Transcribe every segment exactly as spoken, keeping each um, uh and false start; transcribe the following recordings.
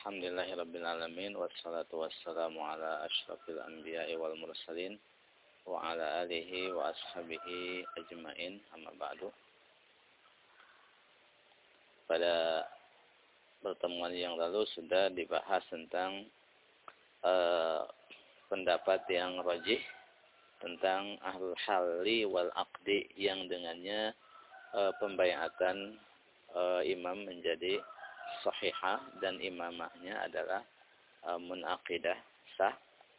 Alhamdulillahirabbil alamin wassalatu wassalamu ala asyrafil anbiya'i wal mursalin wa ala alihi wa ashabihi ajmain, amma ba'du. Pada pertemuan yang lalu sudah dibahas tentang uh, pendapat yang rajih tentang ahlul halli wal aqdi, yang dengannya uh, pembaiatan uh, imam menjadi sahihah dan imamahnya adalah uh, munaqidah sah,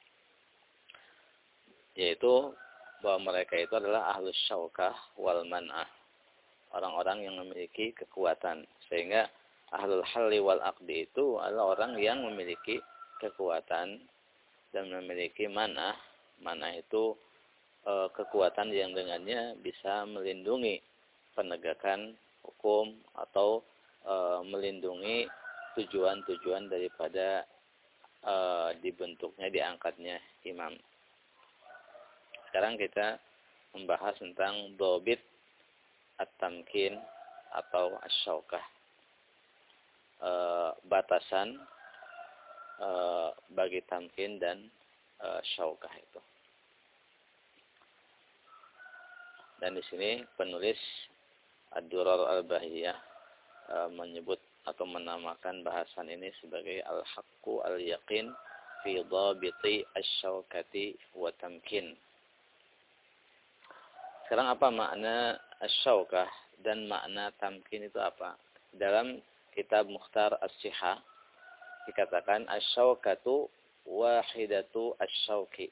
yaitu bahwa mereka itu adalah ahlus syaukah wal man'ah, orang-orang yang memiliki kekuatan. Sehingga ahlul halli wal aqdi itu adalah orang yang memiliki kekuatan dan memiliki man'ah. Man'ah itu e, kekuatan yang dengannya bisa melindungi penegakan hukum atau e, melindungi tujuan-tujuan daripada e, dibentuknya, diangkatnya imam. Sekarang kita membahas tentang dhabit at-tamkin atau asy-syaukah. E, batasan e, bagi tamkin dan e, syaukah itu. Dan di sini penulis Ad-Durar Al-Bahiyah e, menyebut atau menamakan bahasan ini sebagai al-haqqu al-yaqin fi dhabiti asy-syaukati wa tamkin. Sekarang apa makna asy-syaukah dan makna tamkin itu apa? Dalam kitab Mukhtar As-Sihah dikatakan asy-syaukatu wahidatu asy-syauki.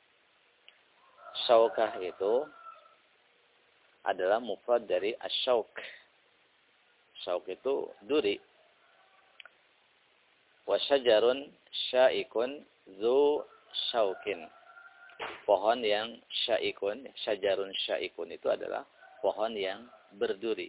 Syaukah itu adalah mufrad dari asy-syauk. Syauk itu duri. Wa syajarun syaikun dzu syaukin. Pohon yang syaikun, syajarun syaikun itu adalah pohon yang berduri.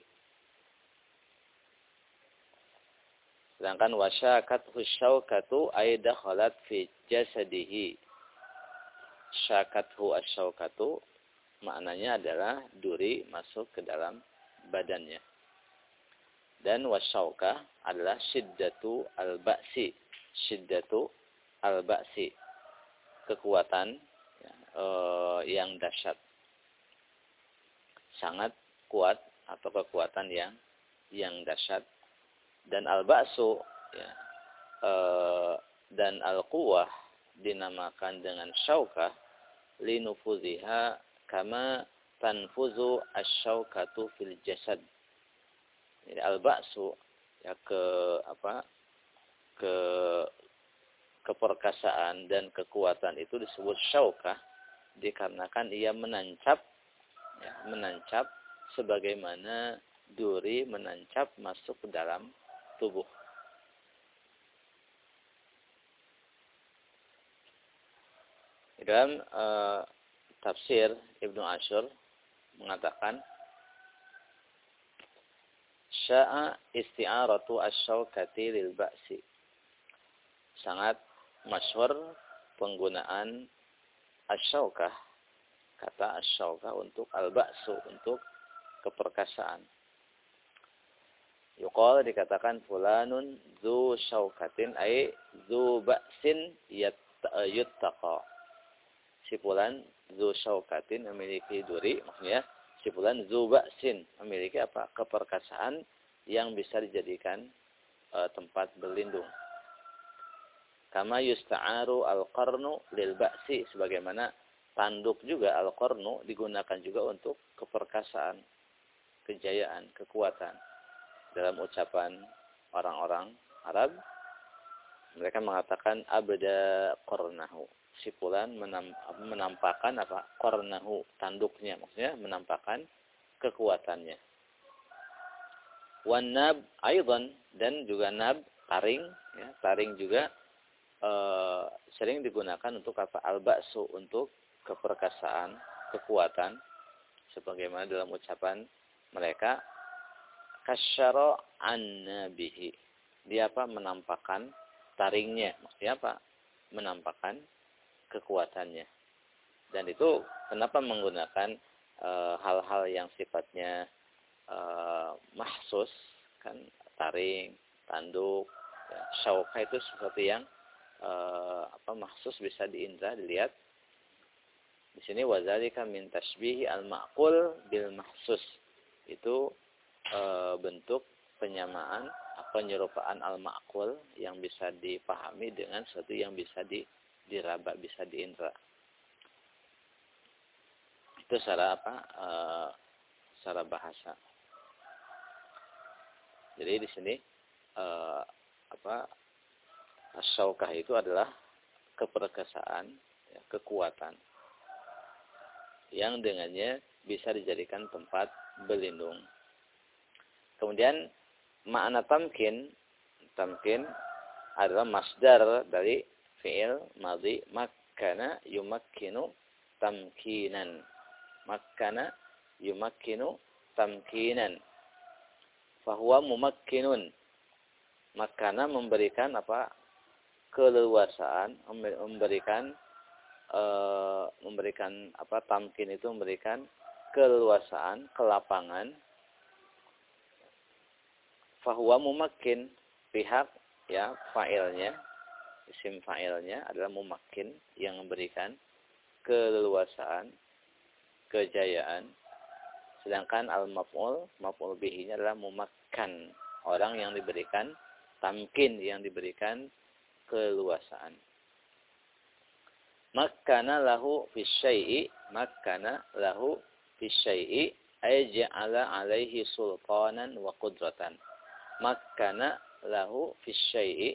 Sedangkan wasyakathu syaukatu ay dakhalat fi jasadihi. Syakathu asyaukatu maknanya adalah duri masuk ke dalam badannya. Dan wasyaukah adalah syiddatu al-ba'si. Syiddatu al-ba'si. Kekuatan ya, eh, yang dahsyat. Sangat kuat atau kekuatan yang yang dahsyat. Dan al-ba'su ya, eh, dan al-quwah dinamakan dengan syaukah linufuziha kama tanfuzu asy-syaukatu fil jasad. Jadi al-ba'su ya ke apa? ke keperkasaan dan kekuatan itu disebut syaukah dikarenakan ia menancap ya, menancap sebagaimana duri menancap masuk ke dalam tubuh. Dalam uh, tafsir Ibnu Asyur mengatakan sya'a isti'aratu asy-syaukati lil ba'si. Sangat masyhur penggunaan asy-syaukah, kata asy-syaukah untuk al-ba'su, untuk keperkasaan. Yuqal dikatakan fulanun dzu syaukatin ay dzu ba'sin yuttaqa. Si fulan dzu syaukatin memiliki duri, maksudnya si fulan dzu ba'sin memiliki apa? Keperkasaan yang bisa dijadikan e, tempat berlindung. Kama yusta'aru al-qarnu lil ba'si, sebagaimana tanduk juga al-qarnu digunakan juga untuk keperkasaan, kejayaan, kekuatan. Dalam ucapan orang-orang Arab, mereka mengatakan abda qarnahu. Si fulan menam, menampakkan apa? Qarnahu, tanduknya, maksudnya menampakkan kekuatannya. Wan nab aidan, dan juga nab, taring, ya, taring juga e, sering digunakan untuk apa? Al-ba'su, untuk keperkasaan, kekuatan, sebagaimana dalam ucapan mereka kasyara an-nabihi. Dia apa? Menampakkan taringnya. Maksudnya apa? Menampakkan kekuatannya. Dan itu kenapa menggunakan hal-hal e, yang sifatnya e, mahsus, kan, taring, tanduk, Syauka itu sesuatu yang uh, apa mahsus bisa diindra, dilihat. Di sini wazalika min tashbihi al-ma'qul bil mahsus. Itu uh, bentuk penyamaan, penyerupaan al-ma'qul yang bisa dipahami dengan sesuatu yang bisa di, diraba, bisa diindra. Itu secara apa? Uh, secara bahasa. Jadi di sini uh, apa? Asyaukah itu adalah keperkasaan, ya, kekuatan yang dengannya bisa dijadikan tempat berlindung. Kemudian makna tamkin, tamkin adalah masdar dari fi'il madhi makkana yumakkinu tamkinan. Makkana yumakkinu tamkinan. Fahuwa mumakkinun. Makkana memberikan apa? Keleluasaan, memberikan e, memberikan apa? Tamkin itu memberikan keleluasaan, kelapangan. Fahuwa mumakkin, pihak ya fa'ilnya, isim fa'ilnya adalah mumakkin yang memberikan keleluasaan, kejayaan. Sedangkan al-maf'ul, maf'ul bihi-nya adalah mumakkan, orang yang diberikan tamkin, yang diberikan keluasaan. Makkana lahu fi syai'i, makkana lahu fi syai'i ay ja'ala 'alaihi sultanan wa qudratan. Makkana lahu fi syai'i,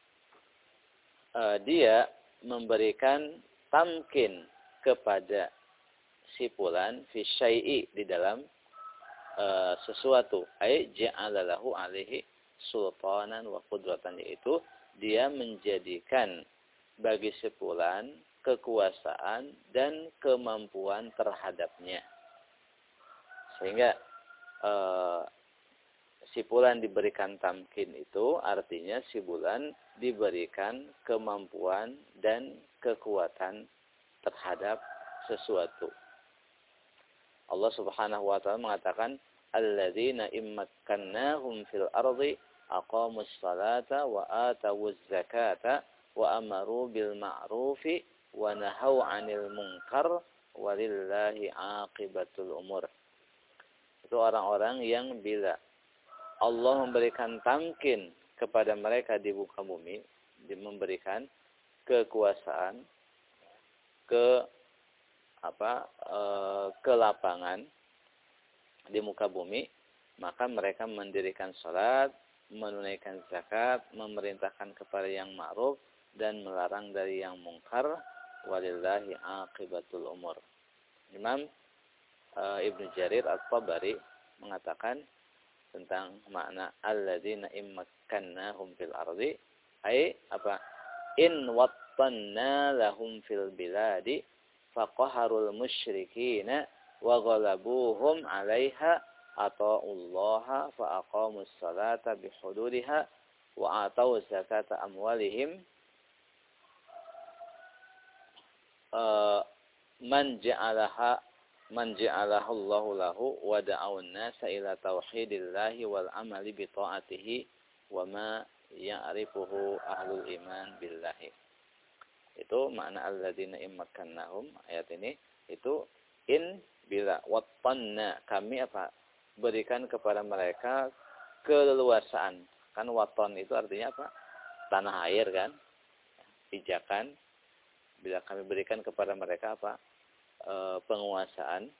uh, dia memberikan tamkin kepada si fulan fi syai'i, di dalam uh, sesuatu, ay ja'ala lahu 'alaihi sultanan wa qudratan, yaitu dia menjadikan bagi si fulan kekuasaan dan kemampuan terhadapnya. Sehingga uh, si fulan diberikan tamkin itu artinya si fulan diberikan kemampuan dan kekuatan terhadap sesuatu. Allah Subhanahu wa taala mengatakan alladzina immakkannahum fil ardi aqamus salata wa atawuz zakata wa amaru bil ma'rufi wa nahau 'anil munkar walillahi 'aqibatul umur. Itu orang-orang yang bila Allah memberikan tamkin kepada mereka di muka bumi, memberikan kekuasaan, ke apa e, ke lapangan di muka bumi, maka mereka mendirikan salat, menunaikan zakat, memerintahkan kepada yang ma'ruf dan melarang dari yang mungkar. Walillahi 'aqibatul umur. Imam e, Ibnu Jarir At-Tabari mengatakan tentang makna alladzina immakkannahum fil ardi, ai apa? In wattanna lahum fil biladi faqaharul musyrikina wa ghalabuhum 'alaiha ata'ullaha fa aqamus salata bihududiha wa atau zakata amwalihim uh, man ja'alaha man ja'alahu Allahu lahu wa da'awun nasa ila tauhidillahi wal amali bi ta'atihi wa ma ya'rifuhu ahlul iman billahi. Itu makna alladzina immakkannahum, ayat ini itu in bila wattanna, kami apa? Berikan kepada mereka keleluasaan. Kan waton itu artinya apa? Tanah air kan? Pijakan. Bila kami berikan kepada mereka apa? E, penguasaan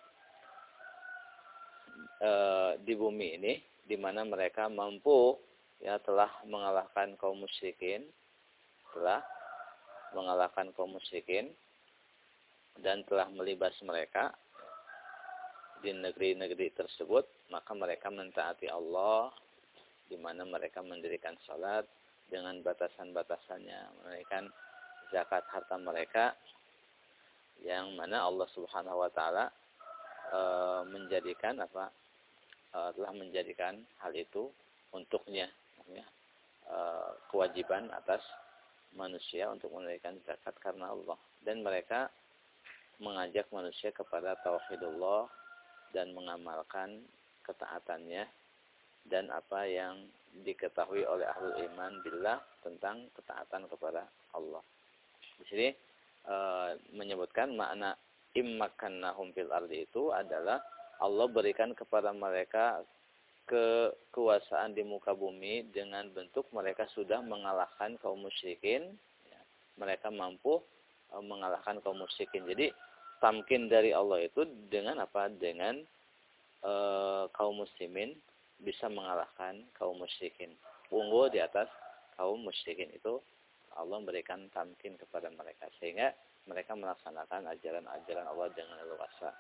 e, di bumi ini, di mana mereka mampu ya telah mengalahkan kaum musyrikin, telah mengalahkan kaum musyrikin dan telah melibas mereka di negeri-negeri tersebut, maka mereka mentaati Allah, di mana mereka mendirikan salat dengan batasan-batasannya, menunaikan zakat harta mereka, yang mana Allah Subhanahu wa taala e, menjadikan apa? E, telah menjadikan hal itu untuknya, ya, e, kewajiban atas manusia untuk menunaikan zakat karena Allah, dan mereka mengajak manusia kepada tauhidullah dan mengamalkan ketaatannya dan apa yang diketahui oleh ahlul iman billah tentang ketaatan kepada Allah. Di sini e, menyebutkan makna immakannahum fil ardi itu adalah Allah berikan kepada mereka kekuasaan di muka bumi dengan bentuk mereka sudah mengalahkan kaum musyrikin, ya, mereka mampu e, mengalahkan kaum musyrikin. Jadi tamkin dari Allah itu dengan apa? Dengan e, kaum muslimin bisa mengalahkan kaum musyrikin, unggul di atas kaum musyrikin. Itu Allah memberikan tamkin kepada mereka sehingga mereka melaksanakan ajaran-ajaran Allah dengan leluasa.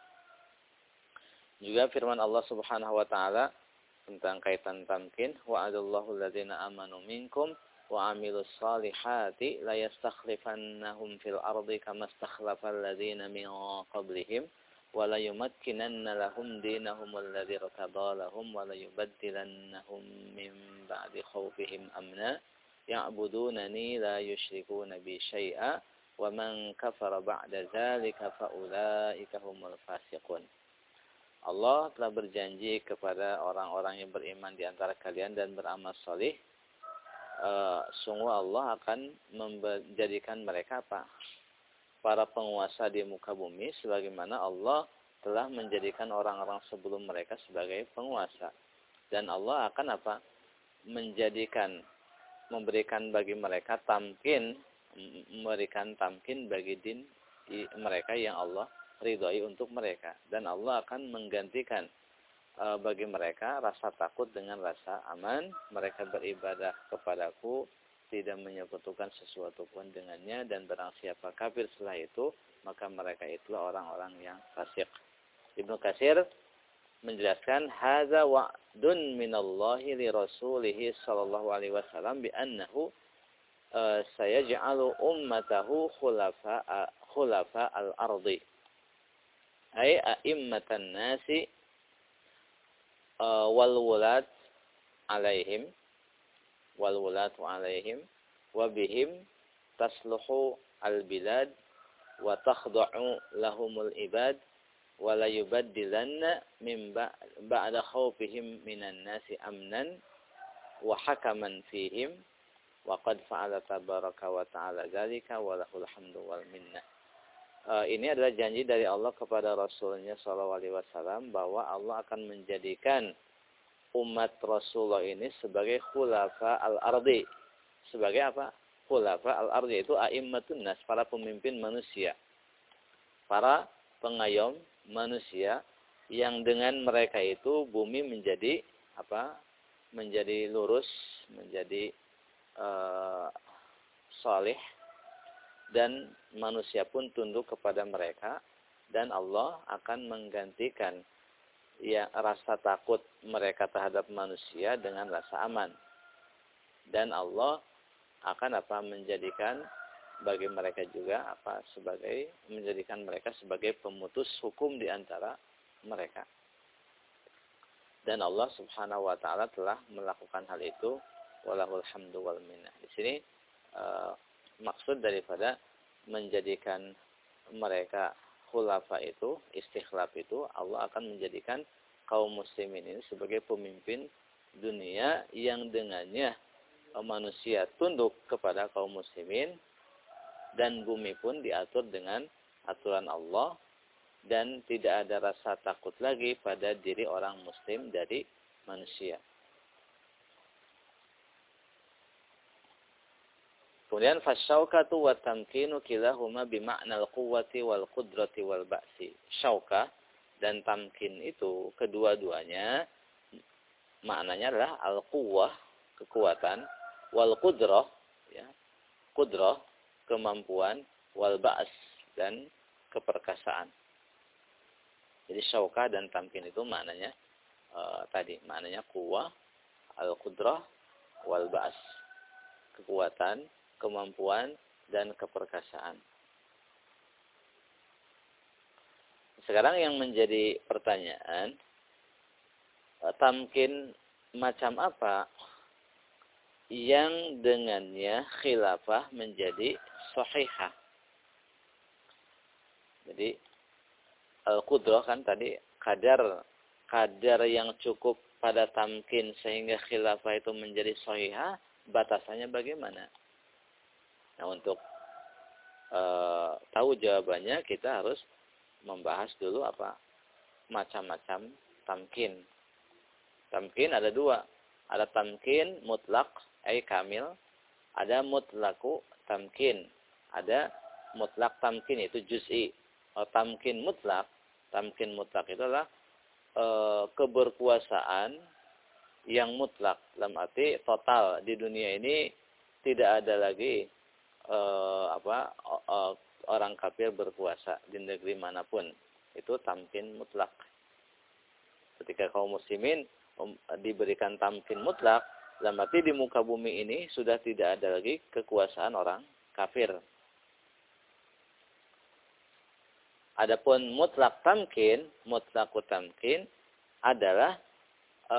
Juga firman Allah Subhanahu wa taala tentang kaitan tamkin, wa'adallahu alladzina amanu minkum wa 'amilus solihati la yastakhlifannahum fil ardi kama stakhlafal ladzina min qablihim wa la yumakkinanna lahum dinahum alladzi irtada lahum wa la yubaddilannahum min ba'di khawfihim amna ya'budunani la yusyrikuna bi syai'a wa man kafara ba'da dzalika fa ulaika humul fasiqun. Allah telah berjanji kepada orang-orang yang beriman di antara kalian dan beramal salih, uh, sungguh Allah akan menjadikan mereka apa? Para penguasa di muka bumi sebagaimana Allah telah menjadikan orang-orang sebelum mereka sebagai penguasa. Dan Allah akan apa? Menjadikan, memberikan bagi mereka tamkin, memberikan tamkin bagi din mereka yang Allah ridhoi untuk mereka, dan Allah akan menggantikan e, bagi mereka rasa takut dengan rasa aman. Mereka beribadah kepadaku, tidak menyekutukan sesuatu pun dengannya, dan barang siapa kafir setelah itu, maka mereka itulah orang-orang yang fasik. Ibnu Katsir menjelaskan hadza wa'dun minallahi li rasulih sallallahu alaihi wasallam bi annahu e, sayaj'alu ummatahu khulafa khulafa al-ardi. Ay a'immatan nasi uh, wal wulat alaihim wal wulatu alaihim wa bihim tasluhu al bilad wa takhda'u lahumul ibad wa la yubaddilanna min ba'da khawfihim minan nasi amnan wa hakaman fihim wa qad fa'ala tabaraka wa ta'ala dzalika wa lahul hamdu wal minnah. Uh, ini adalah janji dari Allah kepada Rasulnya shallallahu alaihi wasallam bahwa Allah akan menjadikan umat Rasulullah ini sebagai khulafa al-ardi. Sebagai apa? Khulafa al-ardi itu a'immatun nas, para pemimpin manusia. Para pengayom manusia yang dengan mereka itu bumi menjadi apa? Menjadi lurus, menjadi uh, saleh, dan manusia pun tunduk kepada mereka, dan Allah akan menggantikan ya rasa takut mereka terhadap manusia dengan rasa aman. Dan Allah akan apa? Menjadikan bagi mereka juga apa? Sebagai menjadikan mereka sebagai pemutus hukum di antara mereka. Dan Allah Subhanahu wa taala telah melakukan hal itu, walahul hamdu wal minnah. Di sini uh, maksud daripada menjadikan mereka khulafa itu, istikhlaf itu, Allah akan menjadikan kaum muslimin ini sebagai pemimpin dunia yang dengannya manusia tunduk kepada kaum muslimin, dan bumi pun diatur dengan aturan Allah, dan tidak ada rasa takut lagi pada diri orang muslim dari manusia. Kemudian fasyaukatu wa tamkinu kilahuma bima'nal quwwati wal qudrati wal ba'si. Syaukah dan tamkin itu kedua-duanya maknanya adalah al-quwwah, kekuatan, wal qudrah, ya, qudrah, kemampuan, wal ba's, dan keperkasaan. Jadi syaukah dan tamkin itu maknanya uh, tadi maknanya quwwah, al-qudrah, wal ba's, kekuatan, kemampuan, dan keperkasaan. Sekarang yang menjadi pertanyaan, tamkin macam apa yang dengannya khilafah menjadi sahihah? Jadi al-qudrah kan tadi kadar kadar yang cukup pada tamkin sehingga khilafah itu menjadi sahihah, batasannya bagaimana? Nah, untuk e, tahu jawabannya kita harus membahas dulu apa macam-macam tamkin. Tamkin ada dua. Ada tamkin mutlak, ay kamil. Ada mutlaku tamkin. Ada mutlak tamkin, itu juz'i. Oh, tamkin mutlak. Tamkin mutlak itu adalah e, keberkuasaan yang mutlak. Dalam arti total. Di dunia ini tidak ada lagi e, apa e, orang kafir berkuasa di negeri manapun. Itu tamkin mutlak. Ketika kaum muslimin um, diberikan tamkin mutlak, dalam arti di muka bumi ini sudah tidak ada lagi kekuasaan orang kafir. Adapun mutlak tamkin, mutlaku tamkin adalah e,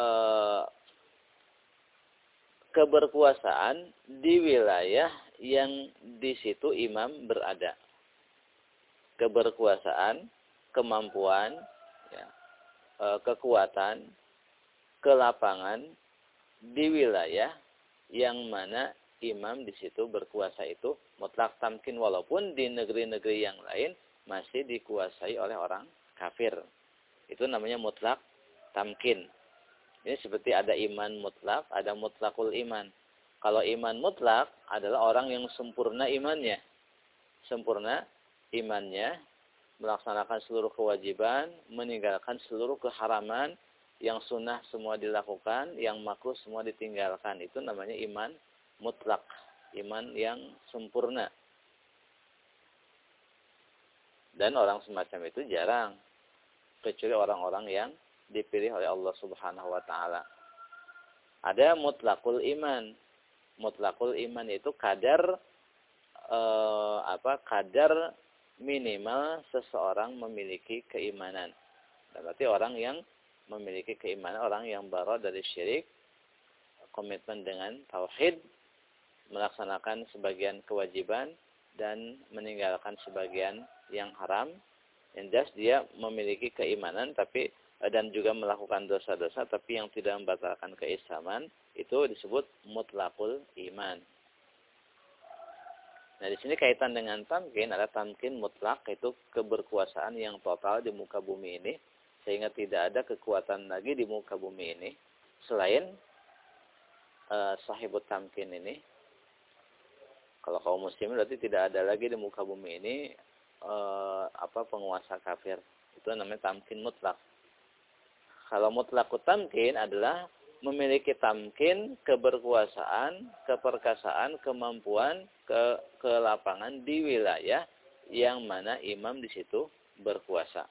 keberkuasaan di wilayah yang di situ imam berada. Keberkuasaan, kemampuan, ya, e, kekuatan, kelapangan di wilayah yang mana imam di situ berkuasa itu mutlak tamkin, walaupun di negeri-negeri yang lain masih dikuasai oleh orang kafir. Itu namanya mutlak tamkin. Ini seperti ada iman mutlak, ada mutlakul iman. Kalau iman mutlak adalah orang yang sempurna imannya. Sempurna imannya, melaksanakan seluruh kewajiban, meninggalkan seluruh keharaman, yang sunnah semua dilakukan, yang makruh semua ditinggalkan. Itu namanya iman mutlak. Iman yang sempurna. Dan orang semacam itu jarang. Kecuali orang-orang yang dipilih oleh Allah subhanahu wa ta'ala. Ada mutlakul iman. Mutlakul iman itu kadar eh, apa? Kadar minimal seseorang memiliki keimanan. Berarti orang yang memiliki keimanan, orang yang bara dari syirik, komitmen dengan tauhid, melaksanakan sebagian kewajiban dan meninggalkan sebagian yang haram. Yang jelas dia memiliki keimanan tapi dan juga melakukan dosa-dosa tapi yang tidak membatalkan keislaman, itu disebut mutlakul iman. Nah, di sini kaitan dengan tamkin, ada tamkin mutlak, itu keberkuasaan yang total di muka bumi ini sehingga tidak ada kekuatan lagi di muka bumi ini selain uh, sahibut tamkin ini. Kalau kaum muslimin berarti tidak ada lagi di muka bumi ini Uh, apa penguasa kafir. Itu namanya tamkin mutlak. Kalau mutlakut tamkin adalah memiliki tamkin, keberkuasaan, keperkasaan, kemampuan, ke kelapangan di wilayah yang mana imam di situ berkuasa.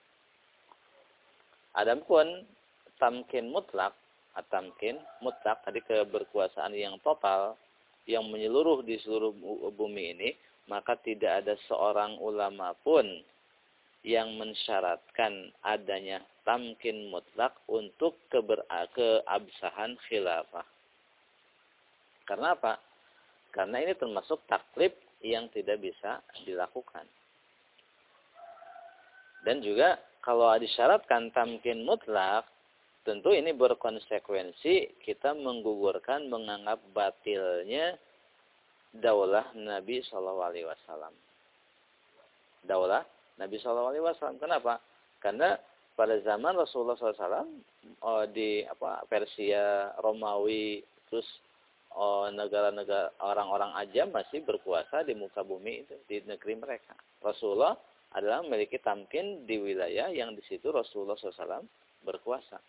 Adapun tamkin mutlak, tamkin mutlak tadi keberkuasaan yang total yang menyeluruh di seluruh bumi ini, maka tidak ada seorang ulama pun yang mensyaratkan adanya tamkin mutlak untuk keber- keabsahan khilafah. Karena apa? Karena ini termasuk taklif yang tidak bisa dilakukan. Dan juga kalau disyaratkan tamkin mutlak, tentu ini berkonsekuensi kita menggugurkan, menganggap batilnya daulah Nabi shallallahu alaihi wasallam. Daulah Nabi shallallahu alaihi wasallam. Kenapa? Karena pada zaman Rasulullah shallallahu alaihi wasallam oh, di apa Persia, Romawi, terus oh, negara-negara orang-orang ajam masih berkuasa di muka bumi itu, di negeri mereka. Rasulullah adalah memiliki tamkin di wilayah yang di situ Rasulullah shallallahu alaihi wasallam berkuasa.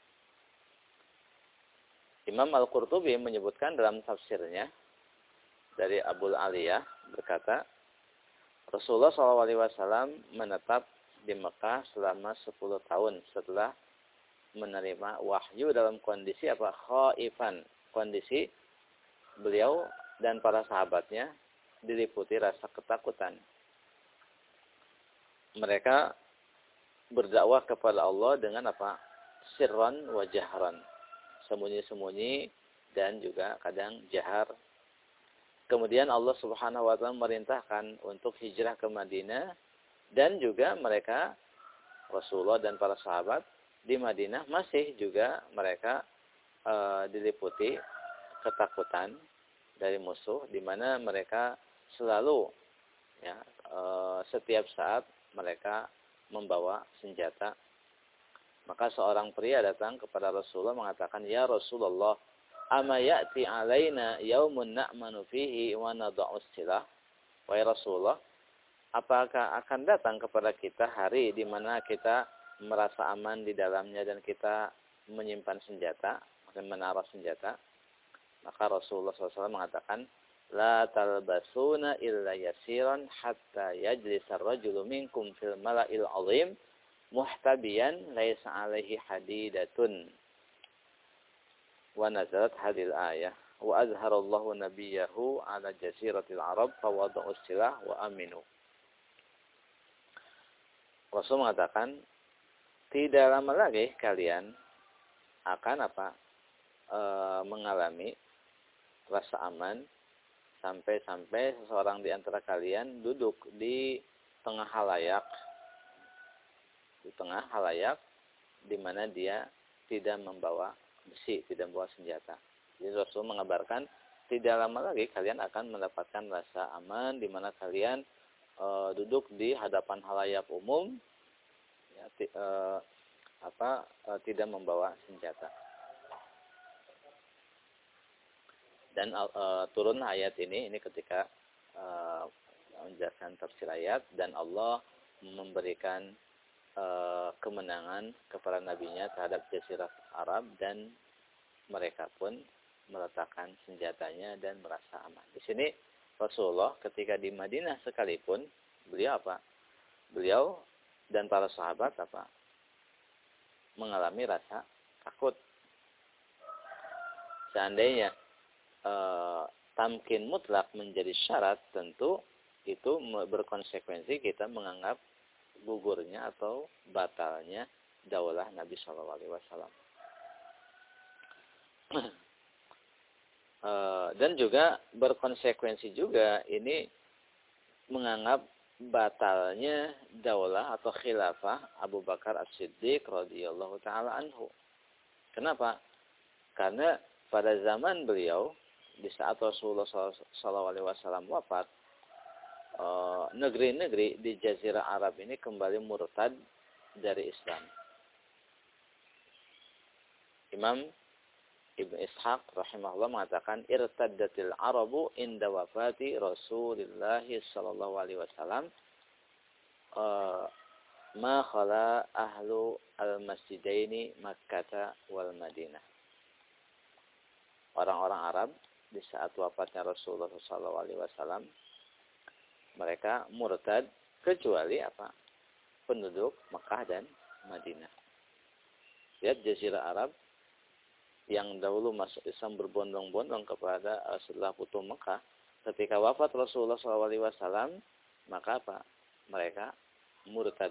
Imam Al-Qurtubi menyebutkan dalam tafsirnya dari Abul Aliyah berkata, Rasulullah shallallahu alaihi wasallam menetap di Mekah selama sepuluh tahun setelah menerima wahyu dalam kondisi apa? Khaifan. Kondisi beliau dan para sahabatnya diliputi rasa ketakutan. Mereka berdakwah kepada Allah dengan apa? Sirran wa jahran. Sembunyi-sembunyi dan juga kadang jahar. Kemudian Allah Subhanahu wa taala merintahkan untuk hijrah ke Madinah dan juga mereka Rasulullah dan para sahabat di Madinah masih juga mereka e, diliputi ketakutan dari musuh, di mana mereka selalu ya e, setiap saat mereka membawa senjata. Maka seorang pria datang kepada Rasulullah mengatakan, "Ya Rasulullah, ama ya'ti alaina yaumun na'manu fihi wa nad'u silah?" Wahai Rasulullah, apakah akan datang kepada kita hari di mana kita merasa aman di dalamnya dan kita menyimpan senjata, menaruh senjata? Maka Rasulullah shallallahu alaihi wasallam mengatakan, "La talbasuna illa yasiran hatta yajlisa ar-rajulu minkum fil mala'il 'azim muhtabiyan laisa 'alaihi hadidatun." Wa nazalat hadhil ayah, "Wa azharallahu nabiyahu 'ala jaziratil 'arab fa wada'u silah wa aminu." Rasul mengatakan, tidak lama lagi kalian akan apa? E, mengalami rasa aman sampai-sampai seseorang di antara kalian duduk di tengah halayak, di tengah halayak di mana dia tidak membawa besi, tidak membawa senjata. Jadi Rasul mengabarkan tidak lama lagi kalian akan mendapatkan rasa aman di mana kalian e, duduk di hadapan halayak umum, ya, t, e, apa e, tidak membawa senjata. Dan e, turun ayat ini, ini ketika e, menjelaskan tafsir ayat, dan Allah memberikan e, kemenangan kepada nabinya terhadap Jazirah Arab, dan mereka pun meletakkan senjatanya dan merasa aman. Di sini Rasulullah ketika di Madinah sekalipun, beliau apa? Beliau dan para sahabat apa? Mengalami rasa takut. Seandainya e, tamkin mutlak menjadi syarat, tentu itu berkonsekuensi kita menganggap gugurnya atau batalnya daulah Nabi Shallallahu Alaihi Wasallam. E, dan juga berkonsekuensi juga ini menganggap batalnya daulah atau khilafah Abu Bakar As-Siddiq radhiyallahu taala anhu. Kenapa? Karena pada zaman beliau, di saat Rasulullah shallallahu alaihi wasallam wafat, e, negeri-negeri di Jazirah Arab ini kembali murtad dari Islam. Imam Ibn Ishaq rahimahullah mengatakan, irtaddatil Arabu inda wafati Rasulullah sallallahu alaihi wasallam ma khala ahlu al-masjidaini Makkah wal Madinah. Orang-orang Arab di saat wafatnya Rasulullah sallallahu alaihi wasallam, mereka murtad kecuali apa? Penduduk Makkah dan Madinah. Lihat Jazirah Arab yang dahulu masuk Islam berbondong-bondong kepada uh, setelah Futuh Mekah, ketika wafat Rasulullah shallallahu alaihi wasallam, maka apa? Mereka murtad.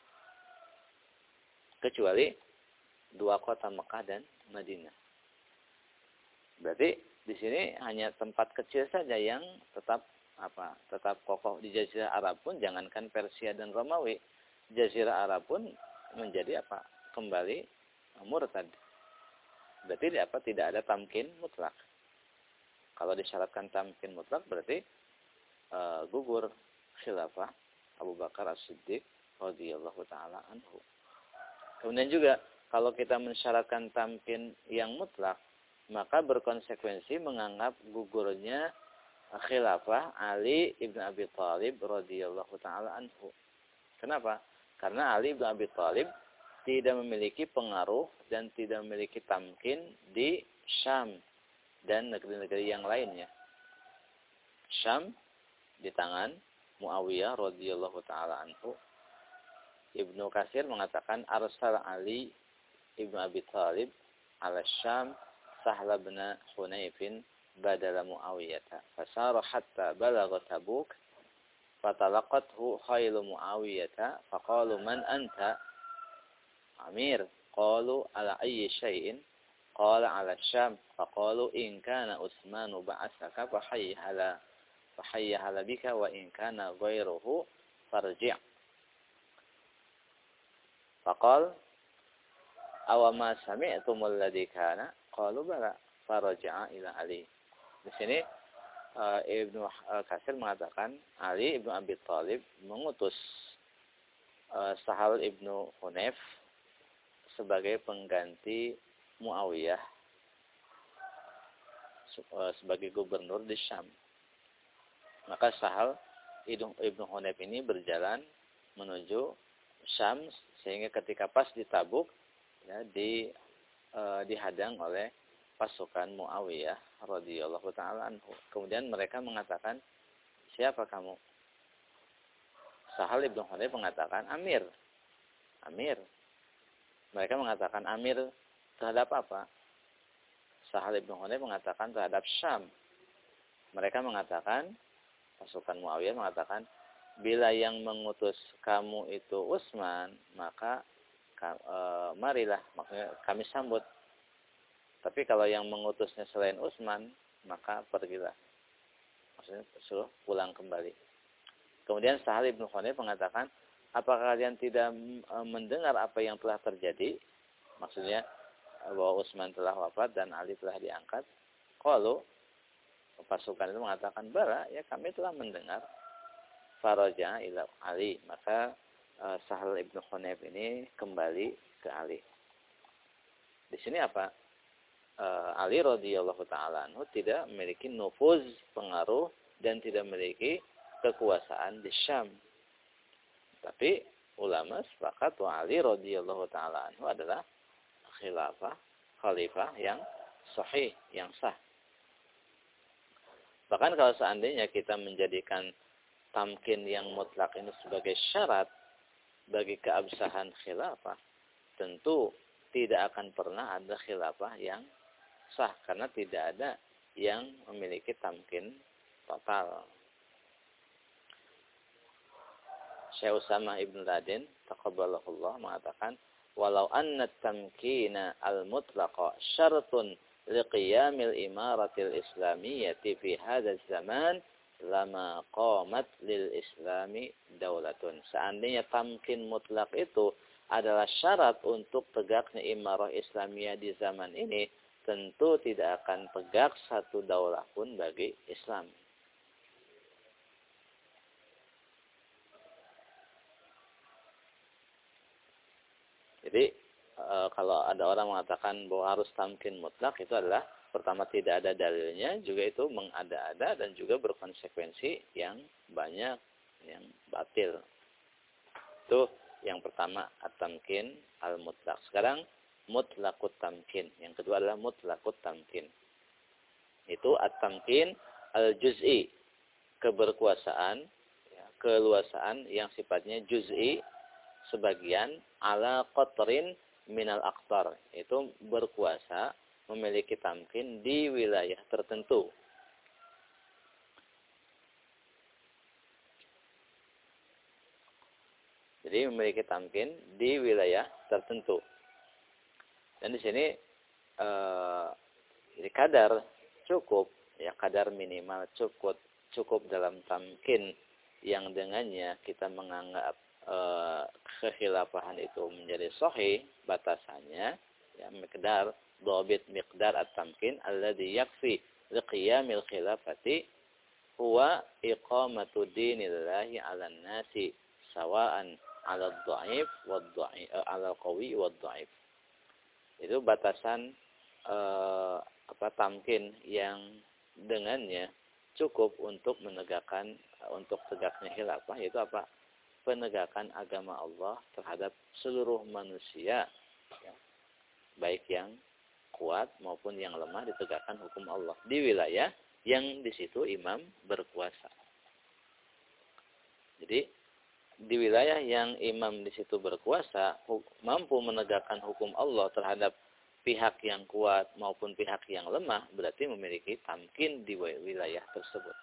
Kecuali dua kota Mekah dan Madinah. Berarti di sini hanya tempat kecil saja yang tetap apa? Tetap kokoh di Jazirah Arab pun, jangankan Persia dan Romawi, Jazirah Arab pun menjadi apa? Kembali murtad. Berarti apa? Tidak ada tamkin mutlak. Kalau disyaratkan tamkin mutlak berarti e, gugur khilafah Abu Bakar As-Siddiq radhiyallahu taala anhu. Kemudian juga kalau kita mensyaratkan tamkin yang mutlak, maka berkonsekuensi menganggap gugurnya khilafah Ali ibn Abi Thalib radhiyallahu taala anhu. Kenapa? Karena Ali ibn Abi Thalib tidak memiliki pengaruh dan tidak memiliki tamkin di Syam dan negeri-negeri yang lainnya. Syam di tangan Muawiyah radhiyallahu taala anhu. Ibnu Katsir mengatakan arsal Ali ibnu Abi Thalib ala Syam Sahla bin Hunayfin badala Muawiyah. Fasara hatta balagha Tabuk fatalaqathu khailu Muawiyah faqalu man anta Amir, qalu ala ayyi syai'in? Qala ala Syam. Faqalu in kana Utsman ba'atsaka fa hayyahala fa hayyahala bika wa in kana ghairuhu farji'. Faqal aw ma sami'tumul ladzi kana? Qalu bala faraja'a ila Ali. Di sini uh, Ibnu Katsir mengatakan Ali Ibnu Abi Thalib mengutus uh, Sahal Ibnu Hunayf sebagai pengganti Muawiyah uh, sebagai gubernur di Syam. Maka Sahal Ibnu Hunayf ini berjalan menuju Syam sehingga ketika pas di Tabuk ya, di e, dihadang oleh pasukan Muawiyah radhiyallahu taala anhu. Kemudian mereka mengatakan, "Siapa kamu?" Sahal Ibnu Hunayf mengatakan, "Amir." Amir. Mereka mengatakan Amir terhadap apa? Sahal Ibnu Hunayf mengatakan terhadap Syam. Mereka mengatakan, pasukan Muawiyah mengatakan, bila yang mengutus kamu itu Utsman, maka e, marilah, maksudnya kami sambut. Tapi kalau yang mengutusnya selain Utsman, maka pergilah. Maksudnya suruh pulang kembali. Kemudian Sahal Ibnu Hunayf mengatakan, apakah kalian tidak e, mendengar apa yang telah terjadi? Maksudnya bahwa Utsman telah wafat dan Ali telah diangkat. Kalau pasukan itu mengatakan, bala, ya kami telah mendengar. Faraja ila Ali, maka uh, Sahal Ibnu Hunayf ini kembali ke Ali. Di sini apa? Uh, Ali radhiyallahu taala anhu tidak memiliki nufuz, pengaruh, dan tidak memiliki kekuasaan di Syam. Tapi ulama sepakat bahwa Ali radhiyallahu taala anhu adalah khilafah, khalifah yang sahih, yang sah. Bahkan kalau seandainya kita menjadikan tamkin yang mutlak ini sebagai syarat bagi keabsahan khilafah, tentu tidak akan pernah ada khilafah yang sah karena tidak ada yang memiliki tamkin total. Syekh Usamah Ibn Laden taqabbalahullah mengatakan, walau anna tamkina al-mutlaqa syartun liqiyamil imaratil islamiyyati fi hadzal zaman lama qamat lil islami daulatun. Seandainya tamkin mutlak itu adalah syarat untuk tegaknya imarah Islamiyah di zaman ini, tentu tidak akan tegak satu daulah pun bagi Islam. Jadi e, kalau ada orang mengatakan bahwa harus tamkin mutlak, itu adalah pertama tidak ada dalilnya, juga itu mengada-ada dan juga berkonsekuensi yang banyak, yang batil. Itu yang pertama, at-tamkin al-mutlak. Sekarang mutlakut tamkin. Yang kedua adalah mutlakut tamkin. Itu at-tamkin al-juz'i, keberkuasaan, ya, keluasaan yang sifatnya juz'i, sebagian ala qatrin minal aqtar. Itu berkuasa, memiliki tamkin di wilayah tertentu. Jadi memiliki tamkin di wilayah tertentu. Dan di sini eh, jadi kadar cukup, ya kadar minimal cukup cukup dalam tamkin yang dengannya kita menganggap eh, kekhilafahan itu menjadi sahih, batasannya ya miqdar dhabit miqdar at-tamkin alladhi yakfi liqiyamil khilafati huwa iqamatu dinillahi 'alan nasi sawa'an 'ala ad-dha'if wad-dha'if 'ala al-qawi wad-dha'if. Itu batasan eh, apa tamkin yang dengannya cukup untuk menegakkan untuk tegaknya khilafah, yaitu apa? Penegakan agama Allah terhadap seluruh manusia, ya, baik yang kuat maupun yang lemah, ditegakkan hukum Allah di wilayah yang di situ imam berkuasa. Jadi di wilayah yang imam di situ berkuasa mampu menegakkan hukum Allah terhadap pihak yang kuat maupun pihak yang lemah, berarti memiliki tamkin di wilayah tersebut.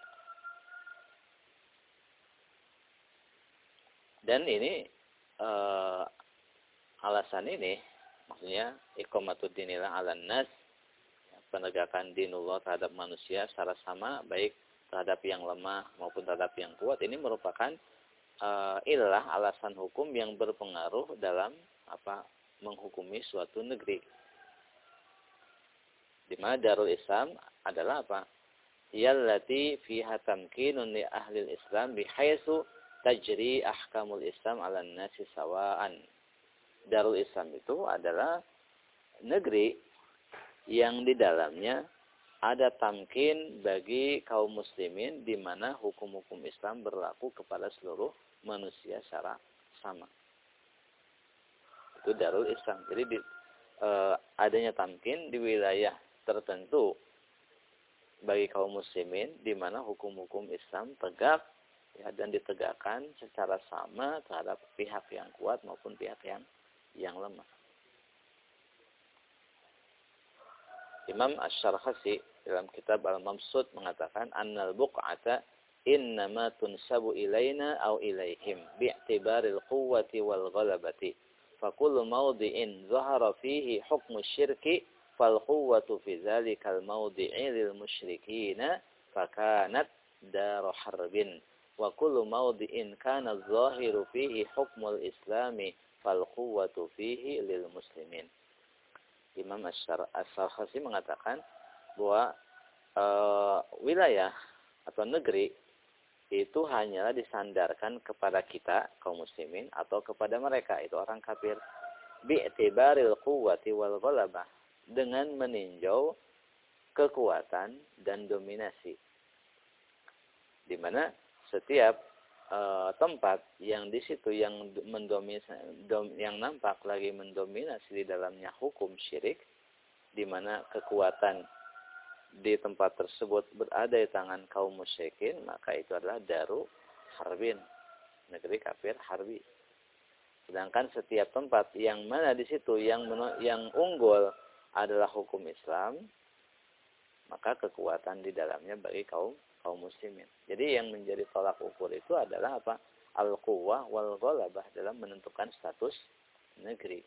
Dan ini eh, alasan ini, maksudnya iqamatud dinillah 'alan nas, penegakan dinullah terhadap manusia secara sama, baik terhadap yang lemah maupun terhadap yang kuat, ini merupakan uh, ilah alasan hukum yang berpengaruh dalam apa menghukumi suatu negeri. Di mana Darul Islam adalah apa? Yallati fiha tamkinun li ahli Islam bihaitsu tajri ahkamul Islam 'alan nasi sawa'an. Darul Islam itu adalah negeri yang di dalamnya ada tamkin bagi kaum muslimin di mana hukum-hukum Islam berlaku kepada seluruh manusia secara sama. Itu Darul Islam. Jadi di, e, adanya tamkin di wilayah tertentu bagi kaum muslimin di mana hukum-hukum Islam tegak ya, dan ditegakkan secara sama terhadap pihak yang kuat maupun pihak yang yang lemah. Imam Asy-Syarhasi dalam kitab Al-Mabsut mengatakan annal buq'ata innama tunsabu ilaina aw ilaihim bi'tibaril quwwati wal ghalabati fa kullu mawdi'in zahara fihi hukmu syirki fal quwwatu fi dzalikal mawdi'i lil musyrikina fakanat dar harbin wa kullu mawdi'in kana adh-dhahiru fihi hukmul islami fal quwwatu fihi lil muslimin. Imam Asy-Syarhasi mengatakan bahwa e, wilayah atau negeri itu hanyalah disandarkan kepada kita kaum muslimin atau kepada mereka itu orang kafir bi'tibaril quwwati wal ghalabah dengan meninjau kekuatan dan dominasi, di mana setiap e, tempat yang di situ yang mendominasi dom, yang nampak lagi mendominasi di dalamnya hukum syirik, di mana kekuatan di tempat tersebut berada di tangan kaum musyrikin, maka itu adalah daru harbin, negeri kafir harbi. Sedangkan setiap tempat yang mana di situ yang yang unggul adalah hukum Islam, maka kekuatan di dalamnya bagi kaum kaum muslimin. Jadi yang menjadi tolak ukur itu adalah apa? Al-quwwah wal ghalabah dalam menentukan status negeri.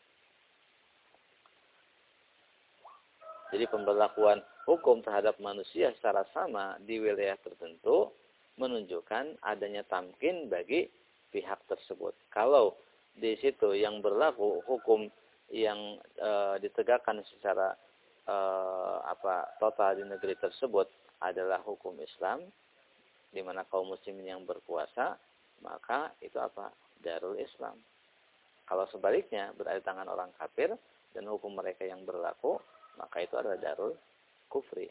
Jadi pemberlakuan hukum terhadap manusia secara sama di wilayah tertentu menunjukkan adanya tamkin bagi pihak tersebut. Kalau di situ yang berlaku hukum yang e, ditegakkan secara e, apa total di negeri tersebut adalah hukum Islam, di mana kaum muslimin yang berkuasa, maka itu apa? Darul Islam. Kalau sebaliknya berada di tangan orang kafir dan hukum mereka yang berlaku, maka itu adalah darul kufri.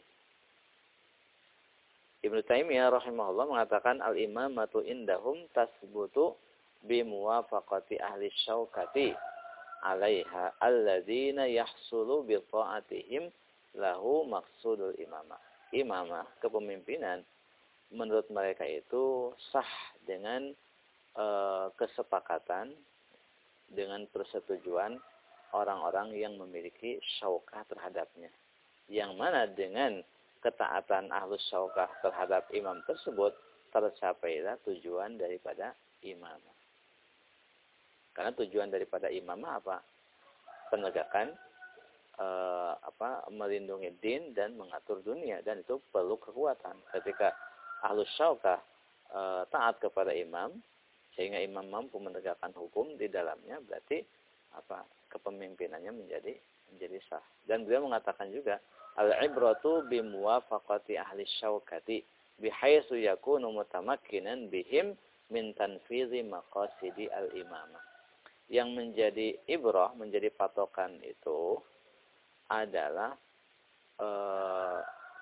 Ibnu Taimiyah rahimahullah mengatakan al-imamatu indahum tasbutu bimuwafaqati ahli syaukati 'alaiha alladzina yahsulu bi ta'atihim lahu maqsudul imamah. Imamah, kepemimpinan, menurut mereka itu sah dengan e, kesepakatan, dengan persetujuan orang-orang yang memiliki syaukah terhadapnya. Yang mana dengan ketaatan ahlus syaukah terhadap imam tersebut, tercapailah tujuan daripada imamah. Karena tujuan daripada imamah apa? Penegakan eh, apa? melindungi din dan mengatur dunia, dan itu perlu kekuatan. Ketika ahlus syaukah eh, taat kepada imam, sehingga imam mampu menegakkan hukum di dalamnya, berarti apa? Kepemimpinannya menjadi menjadi sah. Dan beliau mengatakan juga al-ibratu bimuwafaqati ahli syaukati bihaitsu yakunu mutamakkinan bihim min tanfizi maqasidi al-imamah. Yang menjadi ibrah, menjadi patokan itu adalah eh,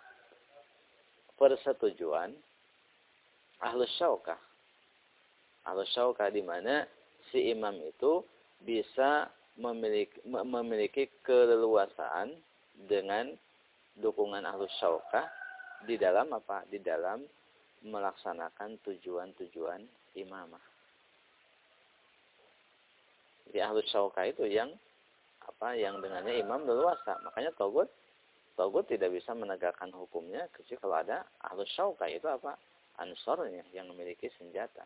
persetujuan ahlus syaukah. Ahlus syaukah di mana si imam itu bisa memiliki, memiliki keleluasaan dengan dukungan ahlus syaukah di dalam apa? Di dalam melaksanakan tujuan-tujuan imamah. Jadi ahlus syaukah itu yang apa? Yang dengannya imam leluasa. Makanya togut, togut tidak bisa menegakkan hukumnya kecuali kalau ada ahlus syaukah, itu apa? Ansornya yang memiliki senjata.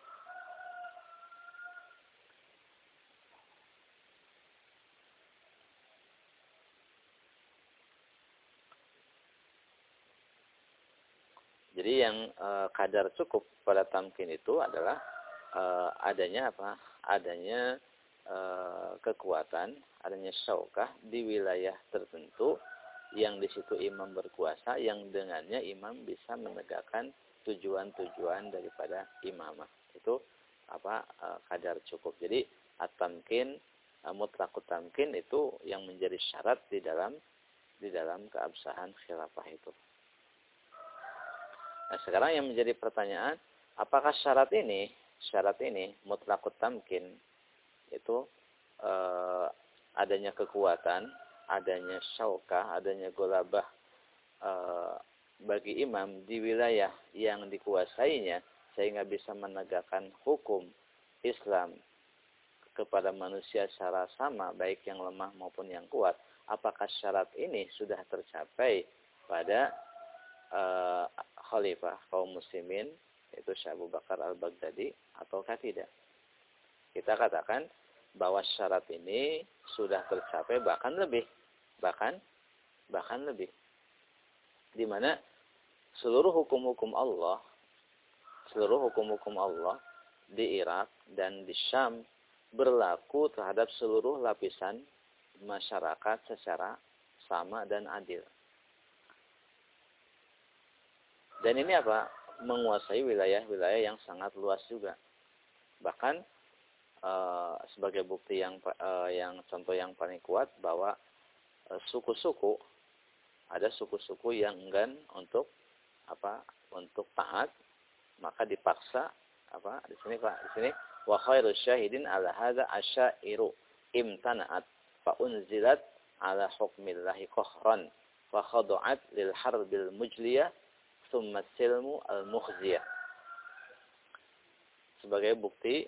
Jadi yang e, kadar cukup pada tamkin itu adalah e, adanya apa? Adanya e, kekuatan, adanya syaukah di wilayah tertentu yang di situ imam berkuasa, yang dengannya imam bisa menegakkan tujuan-tujuan daripada imamah. Itu apa e, kadar cukup. Jadi at-tamkin, e, mutlaqut tamkin itu yang menjadi syarat di dalam di dalam keabsahan khilafah itu. Nah, sekarang yang menjadi pertanyaan, apakah syarat ini, syarat ini mutlaqut tamkin itu e, adanya kekuatan, adanya syaukah, adanya golabah e, bagi imam di wilayah yang dikuasainya sehingga bisa menegakkan hukum Islam kepada manusia secara sama, baik yang lemah maupun yang kuat. Apakah syarat ini sudah tercapai pada e, khalifah kaum muslimin, yaitu Syekh Abu Bakar Al-Baghdadi, ataukah tidak? Kita katakan bahwa syarat ini sudah tercapai, bahkan lebih, bahkan bahkan lebih, di mana seluruh hukum-hukum Allah, seluruh hukum-hukum Allah di Irak dan di Syam berlaku terhadap seluruh lapisan masyarakat secara sama dan adil. Dan ini apa? Menguasai wilayah-wilayah yang sangat luas juga. Bahkan Uh, sebagai bukti yang uh, yang contoh yang paling kuat bahwa uh, suku-suku, ada suku-suku yang enggan untuk apa untuk taat, maka dipaksa apa di sini Pak di sini wa khairus syahidin ala hadza asyairu imtana'at fa unzilat ala hukmillahi qahran wa khadu'at lil harbil mujliyah thumma silmu al mukhziyah. Sebagai bukti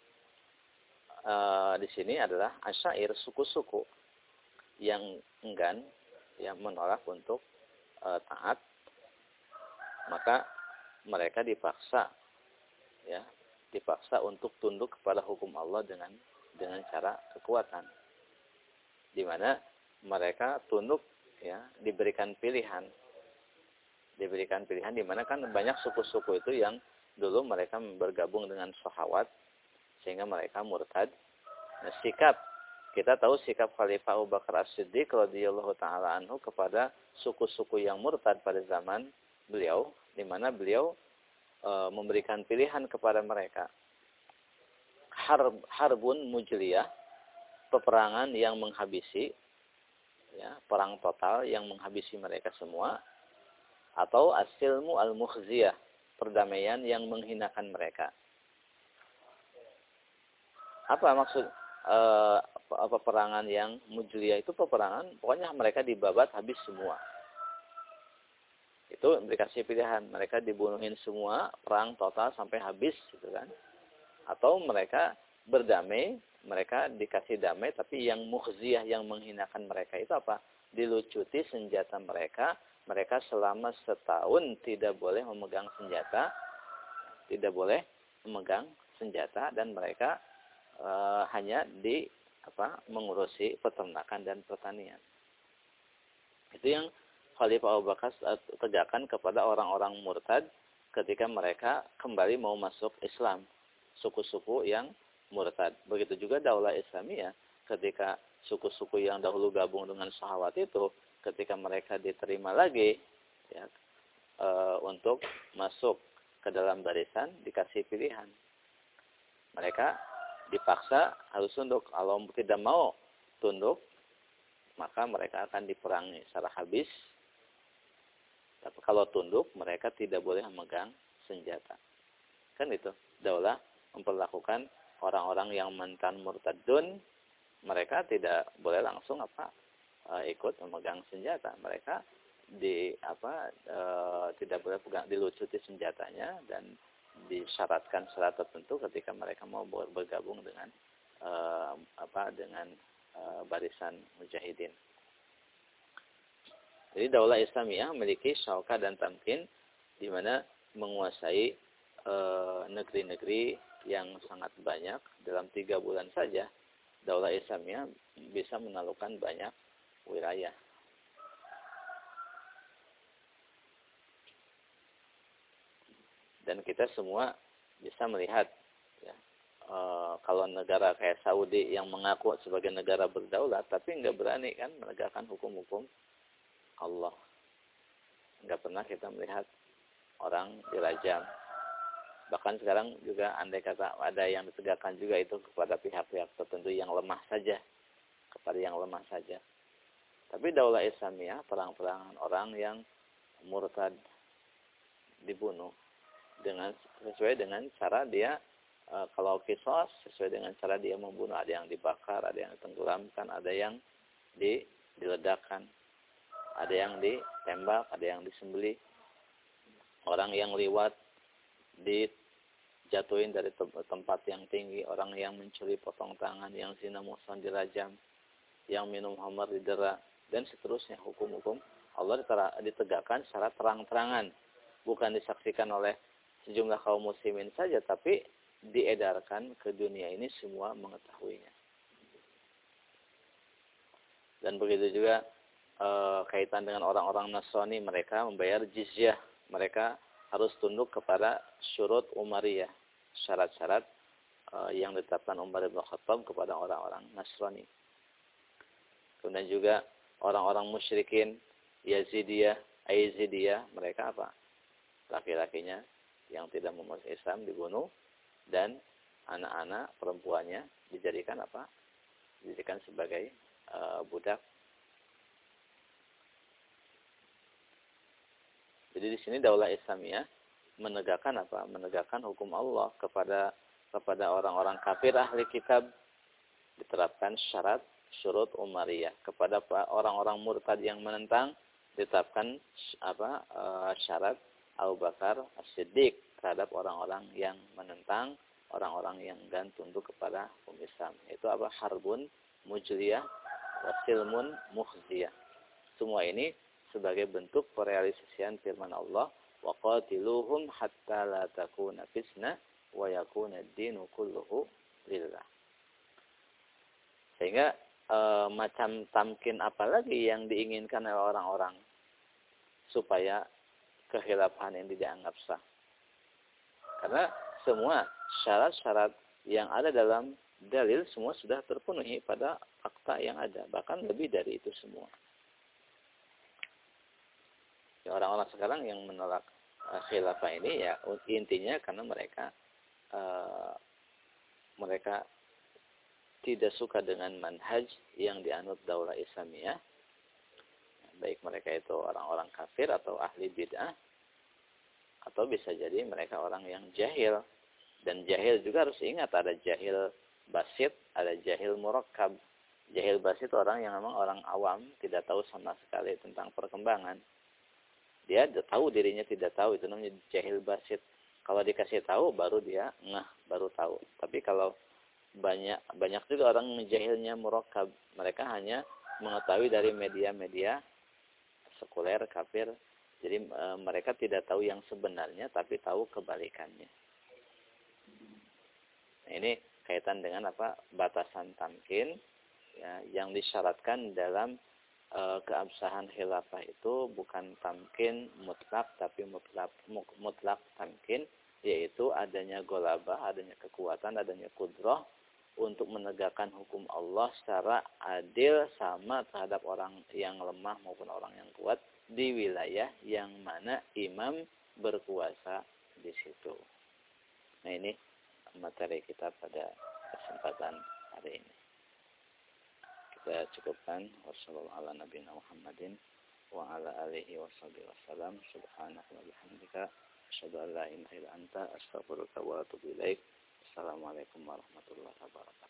Uh, di sini adalah asyair, suku-suku yang enggan, yang menolak untuk uh, taat, maka mereka dipaksa, ya, dipaksa untuk tunduk kepada hukum Allah dengan dengan cara kekuatan, di mana mereka tunduk, ya, diberikan pilihan, diberikan pilihan, di mana kan banyak suku-suku itu yang dulu mereka bergabung dengan syahwat, sehingga mereka murtad. Nah, sikap, kita tahu sikap Khalifah Abu Bakar As-Siddiq radhiyallahu taala anhu kepada suku-suku yang murtad pada zaman beliau, di mana beliau e, memberikan pilihan kepada mereka. Harb, harbun mujliyah, peperangan yang menghabisi, ya, perang total yang menghabisi mereka semua, atau as-silmu al-mukhziyah, perdamaian yang menghinakan mereka. Apa maksud e, peperangan yang mujliyah itu? Peperangan, pokoknya mereka dibabat habis semua. Itu dikasih pilihan, mereka dibunuhin semua, perang total sampai habis, gitu kan? Atau mereka berdamai, mereka dikasih damai, tapi yang mukhziyah, yang menghinakan mereka itu apa? Dilucuti senjata mereka, mereka selama setahun tidak boleh memegang senjata, tidak boleh memegang senjata, dan mereka Uh, hanya di apa mengurusi peternakan dan pertanian. Itu yang Khalifah Abu Bakar tegakkan kepada orang-orang murtad ketika mereka kembali mau masuk Islam, suku-suku yang murtad. Begitu juga Daulah Islamiyah, ketika suku-suku yang dahulu gabung dengan syahwat itu, ketika mereka diterima lagi, ya, uh, untuk masuk ke dalam barisan, dikasih pilihan. Mereka dipaksa harus tunduk. Kalau tidak mau tunduk, maka mereka akan diperangi secara habis. Tapi kalau tunduk, mereka tidak boleh memegang senjata. Kan itu. Daulah memperlakukan orang-orang yang mantan murtadun, mereka tidak boleh langsung apa e, ikut memegang senjata. Mereka di apa e, tidak boleh pegang, dilucuti senjatanya, dan disyaratkan syarat tertentu ketika mereka mau bergabung dengan uh, apa dengan uh, barisan mujahidin. Jadi Daulah Islamiyah memiliki syaukah dan tamkin, di mana menguasai negeri-negeri uh, yang sangat banyak. Dalam tiga bulan saja Daulah Islamiyah bisa menaklukkan banyak wilayah. Dan kita semua bisa melihat, ya, e, kalau negara kayak Saudi yang mengaku sebagai negara berdaulat, tapi nggak berani kan menegakkan hukum-hukum Allah. Enggak pernah kita melihat orang dirajam. Bahkan sekarang juga andai kata ada yang ditegakkan juga itu kepada pihak-pihak tertentu yang lemah saja. Kepada yang lemah saja. Tapi Daulah Islamiyah, perang-perangan orang yang murtad dibunuh dengan sesuai dengan cara dia e, kalau kisos sesuai dengan cara dia membunuh, ada yang dibakar, ada yang ditenggelamkan, ada yang di, diledakkan, ada yang ditembak, ada yang disembelih. Orang yang liwat dijatuhin dari tempat yang tinggi, orang yang mencuri potong tangan, yang zina muhsan dirajam, yang minum khamar didera, dan seterusnya. Hukum-hukum Allah ditegakkan secara terang-terangan, bukan disaksikan oleh sejumlah kaum muslimin saja, tapi diedarkan ke dunia ini semua mengetahuinya. Dan begitu juga e, kaitan dengan orang-orang Nasrani, mereka membayar jizyah, mereka harus tunduk kepada syurut Umariyah, syarat-syarat e, yang ditetapkan Umar bin Khattab kepada orang-orang Nasrani. Kemudian juga orang-orang musyrikin Yazidiyah, Aizidiyah, mereka apa? Laki-lakinya yang tidak memeluk Islam dibunuh, dan anak-anak perempuannya dijadikan apa? Dijadikan sebagai uh, budak. Jadi di sini Daulah Islamiyah menegakkan apa? Menegakkan hukum Allah kepada kepada orang-orang kafir ahli kitab, diterapkan syarat syurut Umariyah. Kepada orang-orang murtad yang menentang ditetapkan apa e, syarat Abu Bakar As-Siddiq terhadap orang-orang yang menentang, orang-orang yang enggan tunduk kepada hukum Islam. Itu apa? Harbun mujriyah wa silmun mukhziyah. Semua ini sebagai bentuk perealisasian firman Allah, wa qatiluhum hatta la takuna fitnah wa yakuna ad-dinu kulluhu lillah. Sehingga e, macam tamkin apalagi yang diinginkan oleh orang-orang supaya kekhilafan ini dianggap sah. Karena semua syarat-syarat yang ada dalam dalil semua sudah terpenuhi pada fakta yang ada, bahkan lebih dari itu semua. Ya, orang-orang sekarang yang menolak uh, khilafah ini ya intinya karena mereka uh, mereka tidak suka dengan manhaj yang dianut Daulah Islamiyah, baik mereka itu orang-orang kafir atau ahli bid'ah, atau bisa jadi mereka orang yang jahil. Dan jahil juga harus ingat, ada jahil basit, ada jahil murakkab. Jahil basit orang yang memang orang awam, tidak tahu sama sekali tentang perkembangan. Dia tahu dirinya tidak tahu, itu namanya jahil basit. Kalau dikasih tahu baru dia ngah, baru tahu. Tapi kalau banyak banyak juga orang jahilnya murakkab, mereka hanya mengetahui dari media-media sekuler kafir. Jadi e, mereka tidak tahu yang sebenarnya, tapi tahu kebalikannya. Nah, ini kaitan dengan apa? Batasan tamkin ya, yang disyaratkan dalam e, keabsahan khilafah itu bukan tamkin mutlak, tapi mutlak mutlak tamkin, yaitu adanya golabah, adanya kekuatan, adanya kudrah untuk menegakkan hukum Allah secara adil sama terhadap orang yang lemah maupun orang yang kuat di wilayah yang mana imam berkuasa di situ. Nah, ini materi kita pada kesempatan hari ini. Kita cukupkan. Wassalamualaikum warahmatullahi wabarakatuh. Wa ala alihi washabihi wasallam. Subhanaka wa bihamdika asyhadu an la ilaha illa anta astaghfiruka wa atubu ilaik. Assalamualaikum warahmatullahi wabarakatuh.